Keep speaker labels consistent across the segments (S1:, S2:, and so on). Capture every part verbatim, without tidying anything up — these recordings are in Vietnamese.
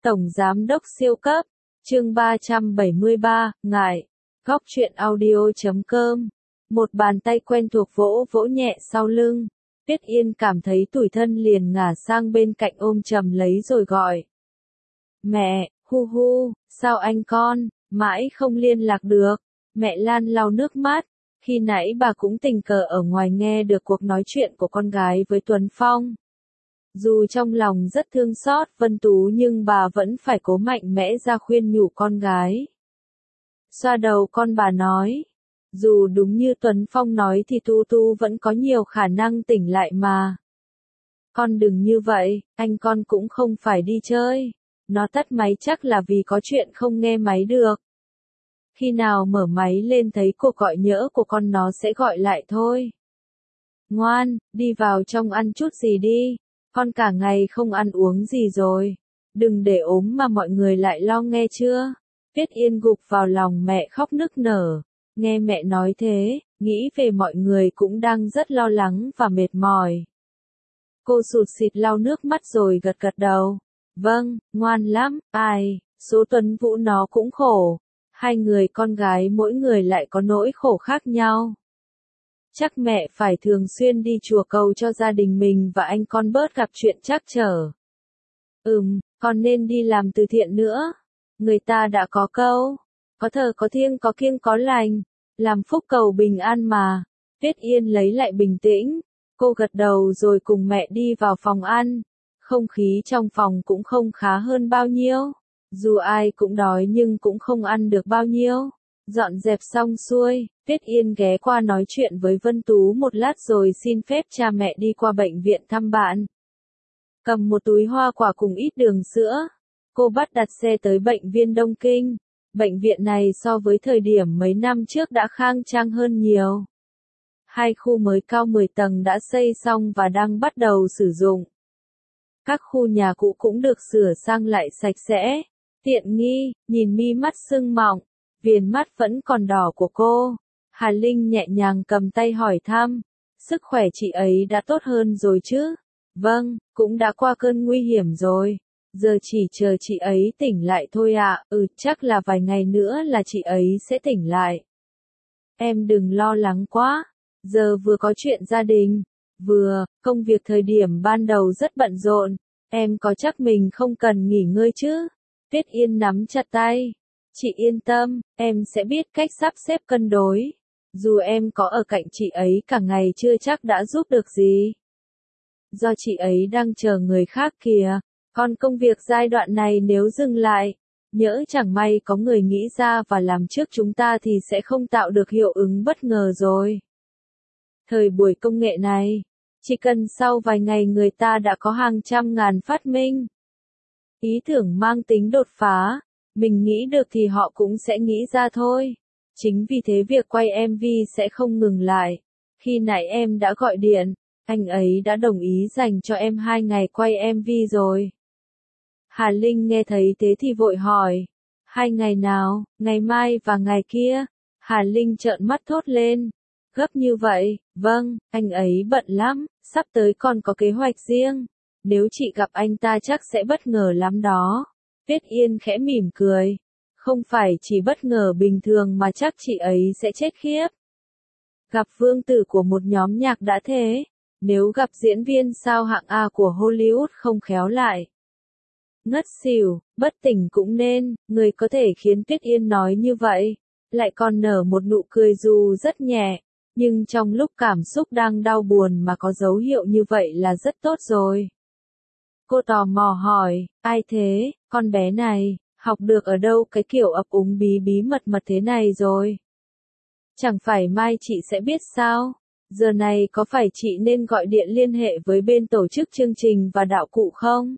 S1: Tổng Giám đốc siêu cấp, chương ba trăm bảy mươi ba, ngại, góc truyện audio.com. Một bàn tay quen thuộc vỗ vỗ nhẹ sau lưng. Tuyết Yên cảm thấy tủi thân liền ngả sang bên cạnh ôm chầm lấy rồi gọi. Mẹ, hu hu, sao anh con, mãi không liên lạc được. Mẹ Lan lau nước mắt, khi nãy bà cũng tình cờ ở ngoài nghe được cuộc nói chuyện của con gái với Tuấn Phong. Dù trong lòng rất thương xót Vân Tú nhưng bà vẫn phải cố mạnh mẽ ra khuyên nhủ con gái. Xoa đầu con bà nói, dù đúng như Tuấn Phong nói thì Tu Tu vẫn có nhiều khả năng tỉnh lại mà. Con đừng như vậy, anh con cũng không phải đi chơi. Nó tắt máy chắc là vì có chuyện không nghe máy được. Khi nào mở máy lên thấy cuộc gọi nhỡ của con nó sẽ gọi lại thôi. Ngoan, đi vào trong ăn chút gì đi. Con cả ngày không ăn uống gì rồi. Đừng để ốm mà mọi người lại lo nghe chưa. Tuyết Yên gục vào lòng mẹ khóc nức nở. Nghe mẹ nói thế, nghĩ về mọi người cũng đang rất lo lắng và mệt mỏi. Cô sụt sịt lau nước mắt rồi gật gật đầu. Vâng, ngoan lắm, ai, số Tuấn Vũ nó cũng khổ. Hai người con gái mỗi người lại có nỗi khổ khác nhau. Chắc mẹ phải thường xuyên đi chùa cầu cho gia đình mình và anh con bớt gặp chuyện trắc trở. Ừm, con nên đi làm từ thiện nữa. Người ta đã có câu, có thờ có thiêng có kiêng có lành, làm phúc cầu bình an mà. Tuyết Yên lấy lại bình tĩnh, cô gật đầu rồi cùng mẹ đi vào phòng ăn. Không khí trong phòng cũng không khá hơn bao nhiêu. Dù ai cũng đói nhưng cũng không ăn được bao nhiêu. Dọn dẹp xong xuôi, Tuyết Yên ghé qua nói chuyện với Vân Tú một lát rồi xin phép cha mẹ đi qua bệnh viện thăm bạn. Cầm một túi hoa quả cùng ít đường sữa, cô bắt đặt xe tới bệnh viện Đông Kinh. Bệnh viện này so với thời điểm mấy năm trước đã khang trang hơn nhiều. Hai khu mới cao mười tầng đã xây xong và đang bắt đầu sử dụng. Các khu nhà cũ cũng được sửa sang lại sạch sẽ, tiện nghi, nhìn mi mắt sưng mọng, viền mắt vẫn còn đỏ của cô. Hà Linh nhẹ nhàng cầm tay hỏi thăm, sức khỏe chị ấy đã tốt hơn rồi chứ? Vâng, cũng đã qua cơn nguy hiểm rồi. Giờ chỉ chờ chị ấy tỉnh lại thôi ạ. À. Ừ, chắc là vài ngày nữa là chị ấy sẽ tỉnh lại. Em đừng lo lắng quá. Giờ vừa có chuyện gia đình, vừa, công việc thời điểm ban đầu rất bận rộn. Em có chắc mình không cần nghỉ ngơi chứ? Tuyết Yên nắm chặt tay. Chị yên tâm, em sẽ biết cách sắp xếp cân đối. Dù em có ở cạnh chị ấy cả ngày chưa chắc đã giúp được gì. Do chị ấy đang chờ người khác kìa. Còn công việc giai đoạn này nếu dừng lại, nhỡ chẳng may có người nghĩ ra và làm trước chúng ta thì sẽ không tạo được hiệu ứng bất ngờ rồi. Thời buổi công nghệ này, chỉ cần sau vài ngày người ta đã có hàng trăm ngàn phát minh. Ý tưởng mang tính đột phá, mình nghĩ được thì họ cũng sẽ nghĩ ra thôi. Chính vì thế việc quay em vê sẽ không ngừng lại. Khi nãy em đã gọi điện, anh ấy đã đồng ý dành cho em hai ngày quay em vê rồi. Hà Linh nghe thấy thế thì vội hỏi. Hai ngày nào, ngày mai và ngày kia? Hà Linh trợn mắt thốt lên. Gấp như vậy, vâng, anh ấy bận lắm, sắp tới còn có kế hoạch riêng. Nếu chị gặp anh ta chắc sẽ bất ngờ lắm đó. Tuyết Yên khẽ mỉm cười. Không phải chỉ bất ngờ bình thường mà chắc chị ấy sẽ chết khiếp. Gặp vương tử của một nhóm nhạc đã thế. Nếu gặp diễn viên sao hạng A của Hollywood không khéo lại. Ngất xỉu, bất tỉnh cũng nên, người có thể khiến Tuyết Yên nói như vậy. Lại còn nở một nụ cười dù rất nhẹ. Nhưng trong lúc cảm xúc đang đau buồn mà có dấu hiệu như vậy là rất tốt rồi. Cô tò mò hỏi, ai thế, con bé này, học được ở đâu cái kiểu ấp úng bí bí mật mật thế này rồi? Chẳng phải mai chị sẽ biết sao? Giờ này có phải chị nên gọi điện liên hệ với bên tổ chức chương trình và đạo cụ không?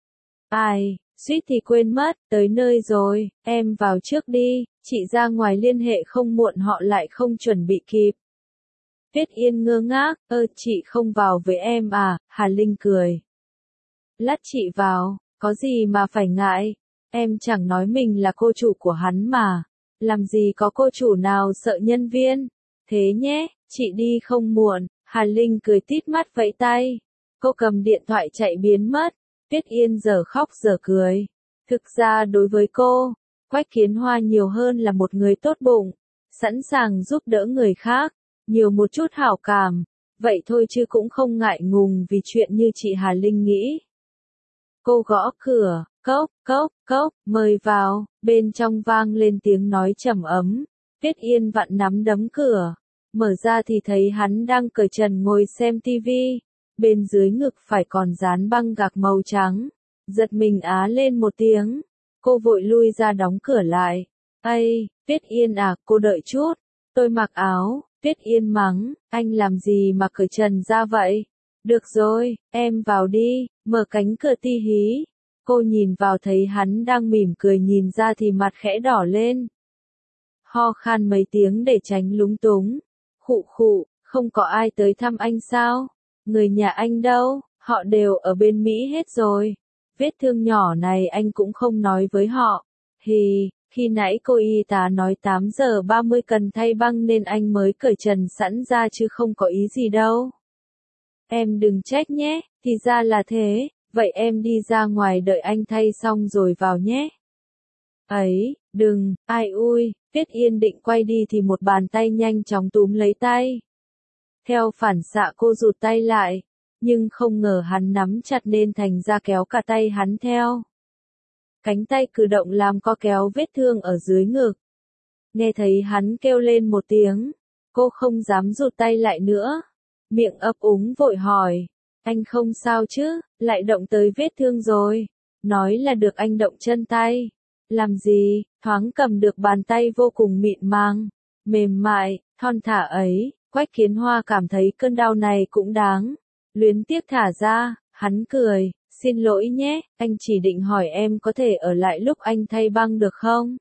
S1: Ai, suýt thì quên mất, tới nơi rồi, em vào trước đi, chị ra ngoài liên hệ không muộn họ lại không chuẩn bị kịp. Tuyết Yên ngơ ngác, ơ chị không vào với em à, Hà Linh cười. Lát chị vào, có gì mà phải ngại, em chẳng nói mình là cô chủ của hắn mà, làm gì có cô chủ nào sợ nhân viên, thế nhé, chị đi không muộn, Hà Linh cười tít mắt vẫy tay, cô cầm điện thoại chạy biến mất, Tuyết Yên giờ khóc giờ cười, Thực ra đối với cô, Quách Kiến Hoa nhiều hơn là một người tốt bụng, sẵn sàng giúp đỡ người khác, nhiều một chút hảo cảm, vậy thôi chứ cũng không ngại ngùng vì chuyện như chị Hà Linh nghĩ. Cô gõ cửa, cốc, cốc, cốc, mời vào, bên trong vang lên tiếng nói trầm ấm, Tuyết Yên vặn nắm đấm cửa, mở ra thì thấy hắn đang cởi trần ngồi xem tivi, bên dưới ngực phải còn dán băng gạc màu trắng, giật mình á lên một tiếng, cô vội lui ra đóng cửa lại, ây, Tuyết Yên à, cô đợi chút, tôi mặc áo, Tuyết Yên mắng, anh làm gì mà cởi trần ra vậy? Được rồi, em vào đi, mở cánh cửa ti hí. Cô nhìn vào thấy hắn đang mỉm cười nhìn ra thì mặt khẽ đỏ lên. Ho khan mấy tiếng để tránh lúng túng. Khụ khụ, không có ai tới thăm anh sao? Người nhà anh đâu? Họ đều ở bên Mỹ hết rồi. Vết thương nhỏ này anh cũng không nói với họ. Hì, khi nãy cô y tá nói tám giờ ba mươi cần thay băng nên anh mới cởi trần sẵn ra chứ không có ý gì đâu. Em đừng trách nhé, thì ra là thế, vậy em đi ra ngoài đợi anh thay xong rồi vào nhé. Ấy, đừng, ai ui, Tuyết Yên định quay đi thì một bàn tay nhanh chóng túm lấy tay. Theo phản xạ cô rụt tay lại, nhưng không ngờ hắn nắm chặt nên thành ra kéo cả tay hắn theo. Cánh tay cử động làm co kéo vết thương ở dưới ngực. Nghe thấy hắn kêu lên một tiếng, cô không dám rụt tay lại nữa. Miệng ấp úng vội hỏi, anh không sao chứ, lại động tới vết thương rồi. Nói là được anh động chân tay. Làm gì, thoáng cầm được bàn tay vô cùng mịn màng, mềm mại, thon thả ấy, Quách Kiến Hoa cảm thấy cơn đau này cũng đáng. Luyến tiếc thả ra, hắn cười, xin lỗi nhé, anh chỉ định hỏi em có thể ở lại lúc anh thay băng được không?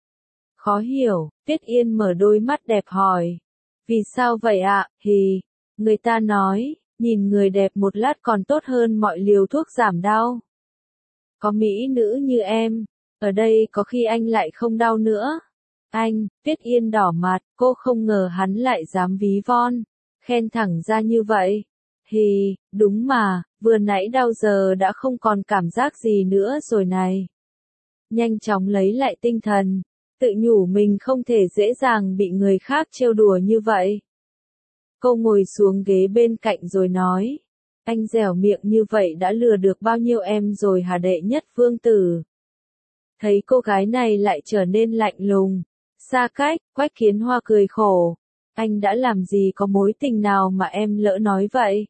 S1: Khó hiểu, Tuyết Yên mở đôi mắt đẹp hỏi. Vì sao vậy ạ, hì, người ta nói, nhìn người đẹp một lát còn tốt hơn mọi liều thuốc giảm đau. Có mỹ nữ như em, ở đây có khi anh lại không đau nữa. Anh, Tuyết Yên đỏ mặt, cô không ngờ hắn lại dám ví von, khen thẳng ra như vậy. Hì, đúng mà, vừa nãy đau giờ đã không còn cảm giác gì nữa rồi này. Nhanh chóng lấy lại tinh thần, tự nhủ mình không thể dễ dàng bị người khác trêu đùa như vậy. Cô ngồi xuống ghế bên cạnh rồi nói, anh dẻo miệng như vậy đã lừa được bao nhiêu em rồi hả đệ nhất vương tử. Thấy cô gái này lại trở nên lạnh lùng, xa cách, Quách Kiến Hoa cười khổ. Anh đã làm gì có mối tình nào mà em lỡ nói vậy?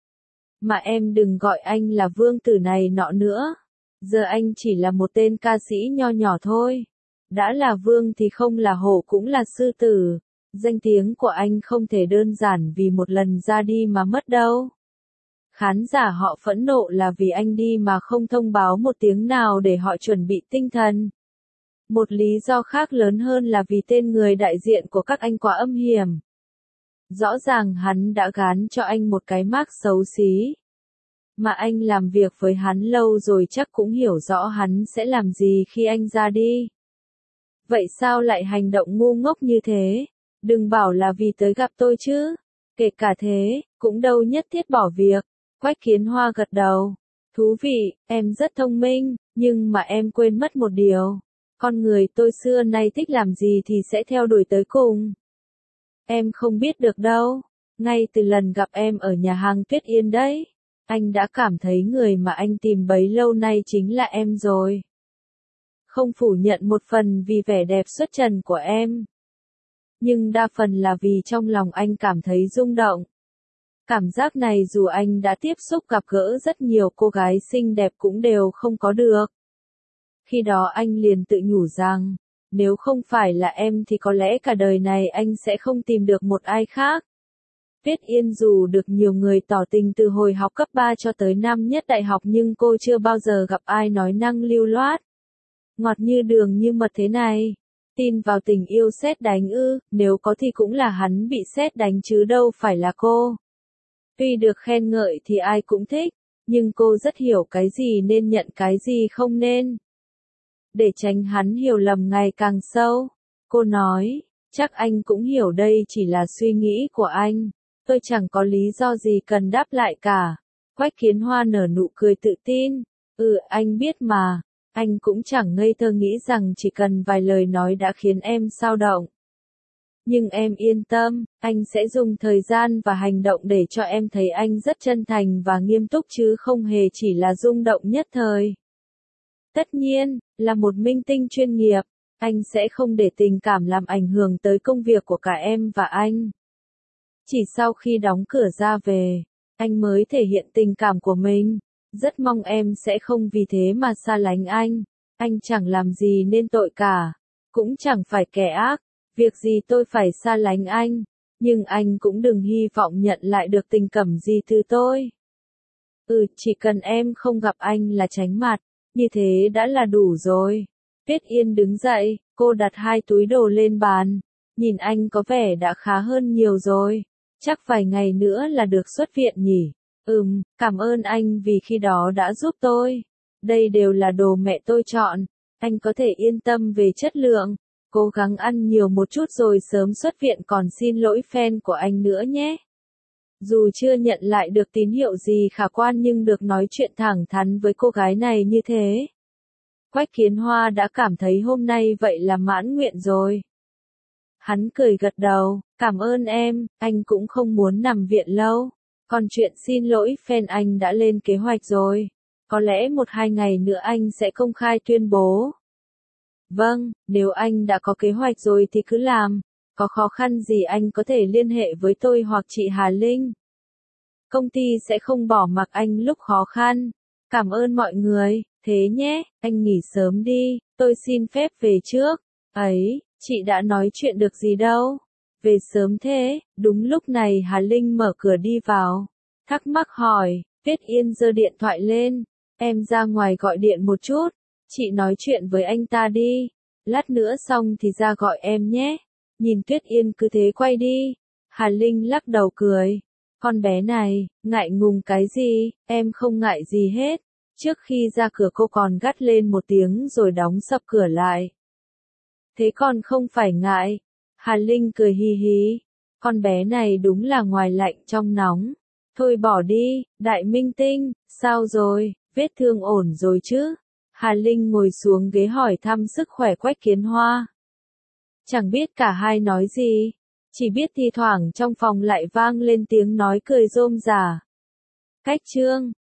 S1: Mà em đừng gọi anh là vương tử này nọ nữa. Giờ anh chỉ là một tên ca sĩ nho nhỏ thôi. Đã là vương thì không là hổ cũng là sư tử. Danh tiếng của anh không thể đơn giản vì một lần ra đi mà mất đâu. Khán giả họ phẫn nộ là vì anh đi mà không thông báo một tiếng nào để họ chuẩn bị tinh thần. Một lý do khác lớn hơn là vì tên người đại diện của các anh quá âm hiểm. Rõ ràng hắn đã gán cho anh một cái mác xấu xí. Mà anh làm việc với hắn lâu rồi chắc cũng hiểu rõ hắn sẽ làm gì khi anh ra đi. Vậy sao lại hành động ngu ngốc như thế? Đừng bảo là vì tới gặp tôi chứ. Kể cả thế, cũng đâu nhất thiết bỏ việc. Quách Kiến Hoa gật đầu. Thú vị, em rất thông minh, nhưng mà em quên mất một điều. Con người tôi xưa nay thích làm gì thì sẽ theo đuổi tới cùng. Em không biết được đâu. Ngay từ lần gặp em ở nhà hàng Tuyết Yên đấy, anh đã cảm thấy người mà anh tìm bấy lâu nay chính là em rồi. Không phủ nhận một phần vì vẻ đẹp xuất trần của em. Nhưng đa phần là vì trong lòng anh cảm thấy rung động. Cảm giác này dù anh đã tiếp xúc gặp gỡ rất nhiều cô gái xinh đẹp cũng đều không có được. Khi đó anh liền tự nhủ rằng, nếu không phải là em thì có lẽ cả đời này anh sẽ không tìm được một ai khác. Tuyết Yên dù được nhiều người tỏ tình từ hồi học cấp ba cho tới năm nhất đại học nhưng cô chưa bao giờ gặp ai nói năng lưu loát. Ngọt như đường như mật thế này. Tin vào tình yêu sét đánh ư, nếu có thì cũng là hắn bị sét đánh chứ đâu phải là cô. Tuy được khen ngợi thì ai cũng thích, nhưng cô rất hiểu cái gì nên nhận cái gì không nên. Để tránh hắn hiểu lầm ngày càng sâu, cô nói, chắc anh cũng hiểu đây chỉ là suy nghĩ của anh, tôi chẳng có lý do gì cần đáp lại cả. Quách Kiến Hoa nở nụ cười tự tin, ừ anh biết mà, Anh cũng chẳng ngây thơ nghĩ rằng chỉ cần vài lời nói đã khiến em xao động. Nhưng em yên tâm, anh sẽ dùng thời gian và hành động để cho em thấy anh rất chân thành và nghiêm túc chứ không hề chỉ là rung động nhất thời. Tất nhiên, là một minh tinh chuyên nghiệp, anh sẽ không để tình cảm làm ảnh hưởng tới công việc của cả em và anh. Chỉ sau khi đóng cửa ra về, anh mới thể hiện tình cảm của mình. Rất mong em sẽ không vì thế mà xa lánh anh. Anh chẳng làm gì nên tội cả, cũng chẳng phải kẻ ác. Việc gì tôi phải xa lánh anh, nhưng anh cũng đừng hy vọng nhận lại được tình cảm gì từ tôi. Ừ, chỉ cần em không gặp anh là tránh mặt, như thế đã là đủ rồi. Tuyết Yên đứng dậy, cô đặt hai túi đồ lên bàn, nhìn anh có vẻ đã khá hơn nhiều rồi. Chắc vài ngày nữa là được xuất viện nhỉ? Ừm, cảm ơn anh vì khi đó đã giúp tôi. Đây đều là đồ mẹ tôi chọn, anh có thể yên tâm về chất lượng. Cố gắng ăn nhiều một chút rồi sớm xuất viện, còn xin lỗi fan của anh nữa nhé. Dù chưa nhận lại được tín hiệu gì khả quan nhưng được nói chuyện thẳng thắn với cô gái này như thế, Quách Kiến Hoa đã cảm thấy hôm nay vậy là mãn nguyện rồi. Hắn cười gật đầu, cảm ơn em, anh cũng không muốn nằm viện lâu. Còn chuyện xin lỗi fan anh đã lên kế hoạch rồi. Có lẽ một hai ngày nữa anh sẽ công khai tuyên bố. Vâng, nếu anh đã có kế hoạch rồi thì cứ làm. Có khó khăn gì anh có thể liên hệ với tôi hoặc chị Hà Linh. Công ty sẽ không bỏ mặc anh lúc khó khăn. Cảm ơn mọi người, thế nhé, anh nghỉ sớm đi, tôi xin phép về trước. Ấy, chị đã nói chuyện được gì đâu. Về sớm thế, đúng lúc này Hà Linh mở cửa đi vào. Thắc mắc hỏi, Tuyết Yên giơ điện thoại lên. Em ra ngoài gọi điện một chút. Chị nói chuyện với anh ta đi. Lát nữa xong thì ra gọi em nhé. Nhìn Tuyết Yên cứ thế quay đi. Hà Linh lắc đầu cười. Con bé này, ngại ngùng cái gì, em không ngại gì hết. Trước khi ra cửa cô còn gắt lên một tiếng rồi đóng sập cửa lại. Thế còn không phải ngại. Hà Linh cười hi hí. Con bé này đúng là ngoài lạnh trong nóng. Thôi bỏ đi, đại minh tinh, sao rồi, vết thương ổn rồi chứ? Hà Linh ngồi xuống ghế hỏi thăm sức khỏe Quách Kiến Hoa. Chẳng biết cả hai nói gì, chỉ biết thi thoảng trong phòng lại vang lên tiếng nói cười rôm rả. Cách chương